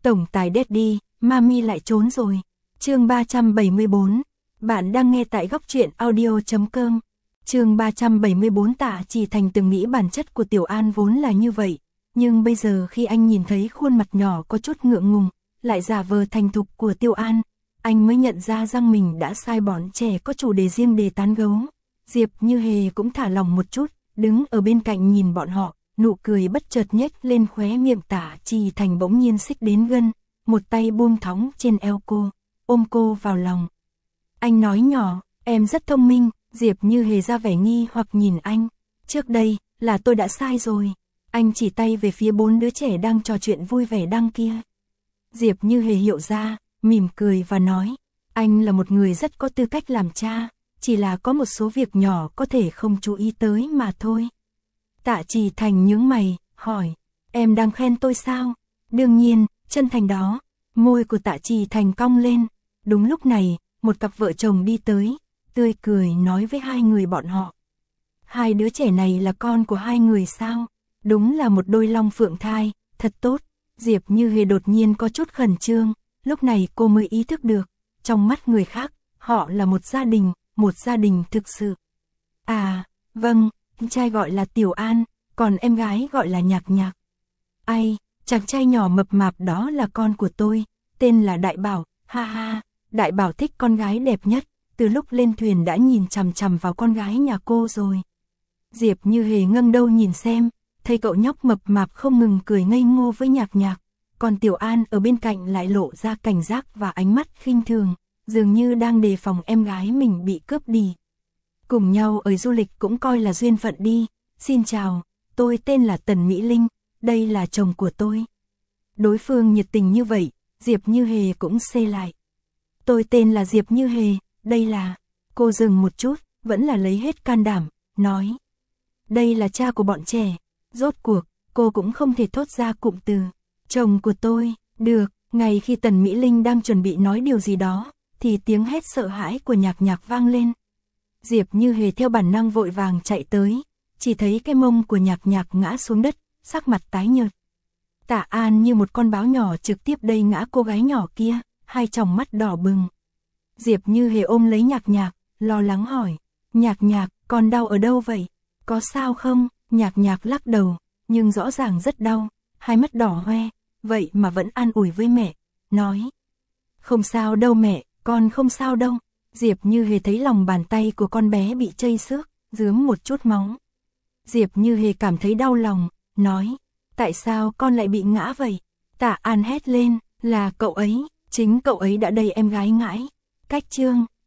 Tổng tài Daddy, Mami lại trốn rồi. Chương 374. Bạn đang nghe tại góc truyện audio.com. Chương 374. Tạ Chỉ Thành từng nghĩ bản chất của Tiểu An vốn là như vậy, nhưng bây giờ khi anh nhìn thấy khuôn mặt nhỏ có chút ngượng ngùng, lại giả vờ thành thục của Tiểu An, anh mới nhận ra rằng mình đã sai bọn trẻ có chủ đề riêng để tán gẫu. Diệp Như Hề cũng thả lòng một chút, đứng ở bên cạnh nhìn bọn họ, nụ cười bất chợt nhếch lên khóe miệng. Tạ Chỉ Thành bỗng nhiên xích đến gần, một tay buông thõng trên eo cô, ôm cô vào lòng. Anh nói nhỏ, em rất thông minh. Diệp Như Hề ra vẻ nghi hoặc nhìn anh. Trước đây, là tôi đã sai rồi. Anh chỉ tay về phía 4 đứa trẻ đang trò chuyện vui vẻ đằng kia. Diệp Như Hề hiểu ra, mỉm cười và nói, anh là một người rất có tư cách làm cha, chỉ là có một số việc nhỏ có thể không chú ý tới mà thôi. Tạ Chỉ Thành nhướng mày, hỏi, em đang khen tôi sao? Đương nhiên, chân thành đó. Môi của Tạ Chỉ Thành cong lên. Đúng lúc này, một cặp vợ chồng đi tới, tươi cười nói với hai người bọn họ. Hai đứa trẻ này là con của hai người sao? Đúng là một đôi long phượng thai, thật tốt. Diệp Như Hề đột nhiên có chút khẩn trương, lúc này cô mới ý thức được, trong mắt người khác, họ là một gia đình thực sự. À, vâng, trai gọi là Tiểu An, còn em gái gọi là Nhạc Nhạc. Ai, chàng trai nhỏ mập mạp đó là con của tôi, tên là Đại Bảo, ha ha, Đại Bảo thích con gái đẹp nhất, từ lúc lên thuyền đã nhìn chằm chằm vào con gái nhà cô rồi. Diệp Như Hề ngẩng đầu nhìn xem, thấy cậu nhóc mập mạp không ngừng cười ngây ngô với Nhạc Nhạc, còn Tiểu An ở bên cạnh lại lộ ra cảnh giác và ánh mắt khinh thường, dường như đang đề phòng em gái mình bị cướp đi. Cùng nhau ở du lịch cũng coi là duyên phận đi. Xin chào, tôi tên là Tần Mỹ Linh, đây là chồng của tôi. Đối phương nhiệt tình như vậy, Diệp Như Hề cũng xê lại. Tôi tên là Diệp Như Hề, đây là... Cô dừng một chút, vẫn là lấy hết can đảm, nói. Đây là cha của bọn trẻ. Rốt cuộc, cô cũng không thể thốt ra cụm từ. Chồng của tôi, được. Ngay khi Tần Mỹ Linh đang chuẩn bị nói điều gì đó, thì tiếng hét sợ hãi của Nhạc Nhạc vang lên. Diệp Như Hề theo bản năng vội vàng chạy tới, chỉ thấy cái mông của Nhạc Nhạc ngã xuống đất, sắc mặt tái nhợt. Tạ An như một con báo nhỏ trực tiếp đẩy ngã cô gái nhỏ kia, hai tròng mắt đỏ bừng. Diệp Như Hề ôm lấy Nhạc Nhạc, lo lắng hỏi, Nhạc Nhạc, con đau ở đâu vậy? Có sao không? Nhạc Nhạc lắc đầu, nhưng rõ ràng rất đau, hai mắt đỏ hoe, vậy mà vẫn an ủi với mẹ, nói. Không sao đâu mẹ, con không sao đâu. Diệp Như Hề thấy lòng bàn tay của con bé bị chây xước, rướm một chút máu. Diệp Như Hề cảm thấy đau lòng, nói, tại sao con lại bị ngã vậy? Tạ An hét lên, là cậu ấy, chính cậu ấy đã đẩy em gái ngã. Cách chương